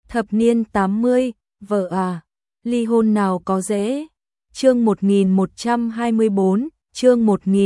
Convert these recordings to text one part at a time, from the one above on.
Thập niên 80, vợ à, ly hôn nào có dễ. Chương 1124, chương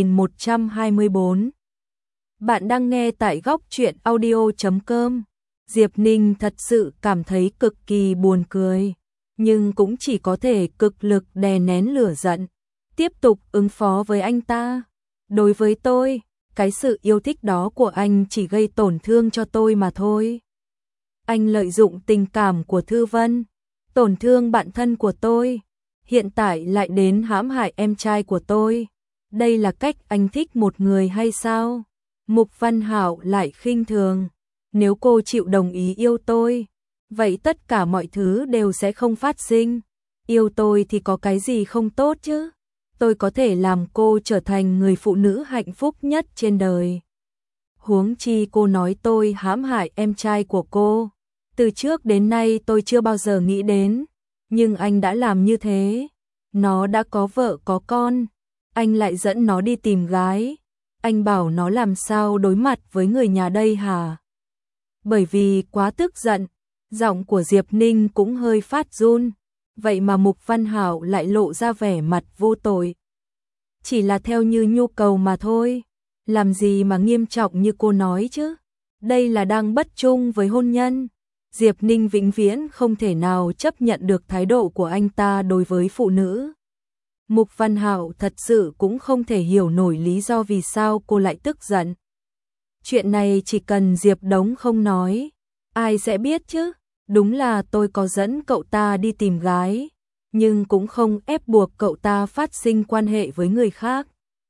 1124. Bạn đang nghe tại góc truyện audio.com. Diệp Ninh thật sự cảm thấy cực kỳ buồn cười, nhưng cũng chỉ có thể cực lực đè nén lửa giận, tiếp tục ứng phó với anh ta. Đối với tôi, cái sự yêu thích đó của anh chỉ gây tổn thương cho tôi mà thôi. Anh lợi dụng tình cảm của Thư Vân, tổn thương bạn thân của tôi, hiện tại lại đến hãm hại em trai của tôi. Đây là cách anh thích một người hay sao? Mục Văn Hạo lại khinh thường. Nếu cô chịu đồng ý yêu tôi, vậy tất cả mọi thứ đều sẽ không phát sinh. Yêu tôi thì có cái gì không tốt chứ? Tôi có thể làm cô trở thành người phụ nữ hạnh phúc nhất trên đời. Huống chi cô nói tôi hãm hại em trai của cô. Từ trước đến nay tôi chưa bao giờ nghĩ đến, nhưng anh đã làm như thế. Nó đã có vợ có con, anh lại dẫn nó đi tìm gái. Anh bảo nó làm sao đối mặt với người nhà đây hả? Bởi vì quá tức giận, giọng của Diệp Ninh cũng hơi phát run. Vậy mà Mục Văn Hạo lại lộ ra vẻ mặt vô tội. Chỉ là theo như nhu cầu mà thôi, làm gì mà nghiêm trọng như cô nói chứ? Đây là đang bất trung với hôn nhân. Diệp Ninh vĩnh viễn không thể nào chấp nhận được thái độ của anh ta đối với phụ nữ. Mục Văn Hạo thật sự cũng không thể hiểu nổi lý do vì sao cô lại tức giận. Chuyện này chỉ cần Diệp Đống không nói, ai sẽ biết chứ? Đúng là tôi có dẫn cậu ta đi tìm gái, nhưng cũng không ép buộc cậu ta phát sinh quan hệ với người khác.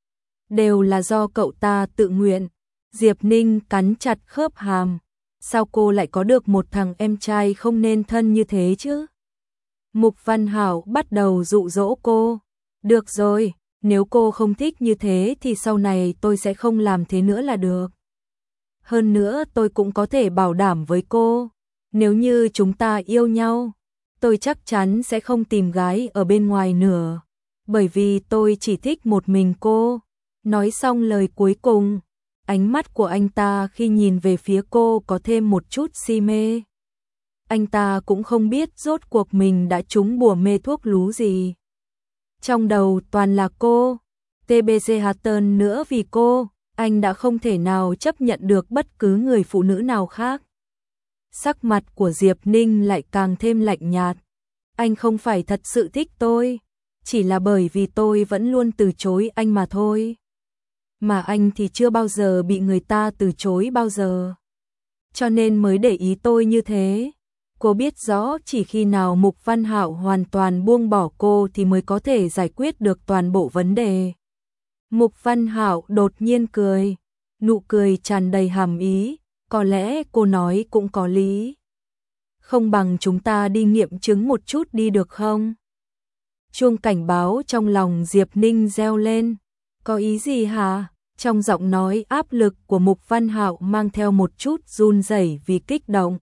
Đều là do cậu ta tự nguyện. Diệp Ninh cắn chặt khớp hàm. Sao cô lại có được một thằng em trai không nên thân như thế chứ? Mục Văn Hạo bắt đầu dụ dỗ cô. Được rồi, nếu cô không thích như thế thì sau này tôi sẽ không làm thế nữa là được. Hơn nữa tôi cũng có thể bảo đảm với cô, nếu như chúng ta yêu nhau, tôi chắc chắn sẽ không tìm gái ở bên ngoài nữa, bởi vì tôi chỉ thích một mình cô. Nói xong lời cuối cùng, ánh mắt của anh ta khi nhìn về phía cô có thêm một chút si mê. Anh ta cũng không biết rốt cuộc mình đã trúng bùa mê thuốc lú gì. Trong đầu toàn là cô, TBC Hatton nữa, vì cô, anh đã không thể nào chấp nhận được bất cứ người phụ nữ nào khác. Sắc mặt của Diệp Ninh lại càng thêm lạnh nhạt. Anh không phải thật sự thích tôi, chỉ là bởi vì tôi vẫn luôn từ chối anh mà thôi. Mà anh thì chưa bao giờ bị người ta từ chối bao giờ, cho nên mới để ý tôi như thế. Cô biết rõ chỉ khi nào Mục Văn Hạo hoàn toàn buông bỏ cô thì mới có thể giải quyết được toàn bộ vấn đề. Mục Văn Hạo đột nhiên cười, nụ cười tràn đầy hàm ý, có lẽ cô nói cũng có lý. Không bằng chúng ta đi nghiệm chứng một chút đi được không? Chuông cảnh báo trong lòng Diệp Ninh reo lên. Có ý gì hả? Trong giọng nói áp lực của Mục Văn Hạo mang theo một chút run rẩy vì kích động.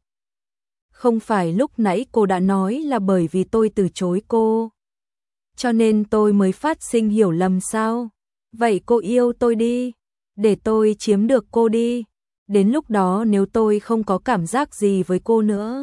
Không phải lúc nãy cô đã nói là bởi vì tôi từ chối cô, cho nên tôi mới phát sinh hiểu lầm sao? Vậy cô yêu tôi đi, để tôi chiếm được cô đi. Đến lúc đó nếu tôi không có cảm giác gì với cô nữa,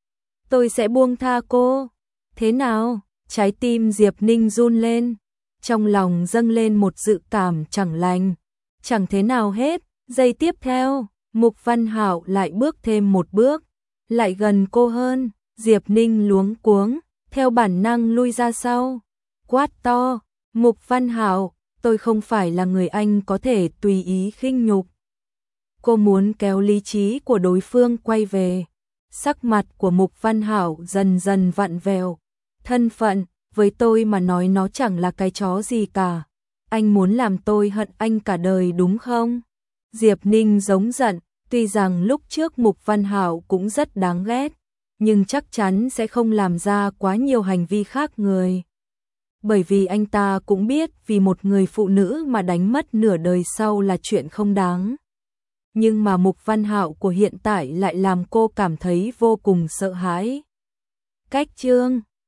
tôi sẽ buông tha cô. Thế nào? Trái tim Diệp Ninh run lên, trong lòng dâng lên một dự cảm chẳng lành. Chẳng thế nào hết. Giây tiếp theo, Mục Văn Hạo lại bước thêm một bước, lại gần cô hơn. Diệp Ninh luống cuống, theo bản năng lui ra sau, quát to, Mục Văn Hạo, tôi không phải là người anh có thể tùy ý khinh nhục. Cô muốn kéo lý trí của đối phương quay về. Sắc mặt của Mục Văn Hạo dần dần vặn vẹo. Thân phận, với tôi mà nói nó chẳng là cái chó gì cả. Anh muốn làm tôi hận anh cả đời đúng không? Diệp Ninh giống giận, tuy rằng lúc trước Mục Văn Hạo cũng rất đáng ghét, nhưng chắc chắn sẽ không làm ra quá nhiều hành vi khác người. Bởi vì anh ta cũng biết vì một người phụ nữ mà đánh mất nửa đời sau là chuyện không đáng. Nhưng mà Mục Văn Hạo của hiện tại lại làm cô cảm thấy vô cùng sợ hãi. Cách chương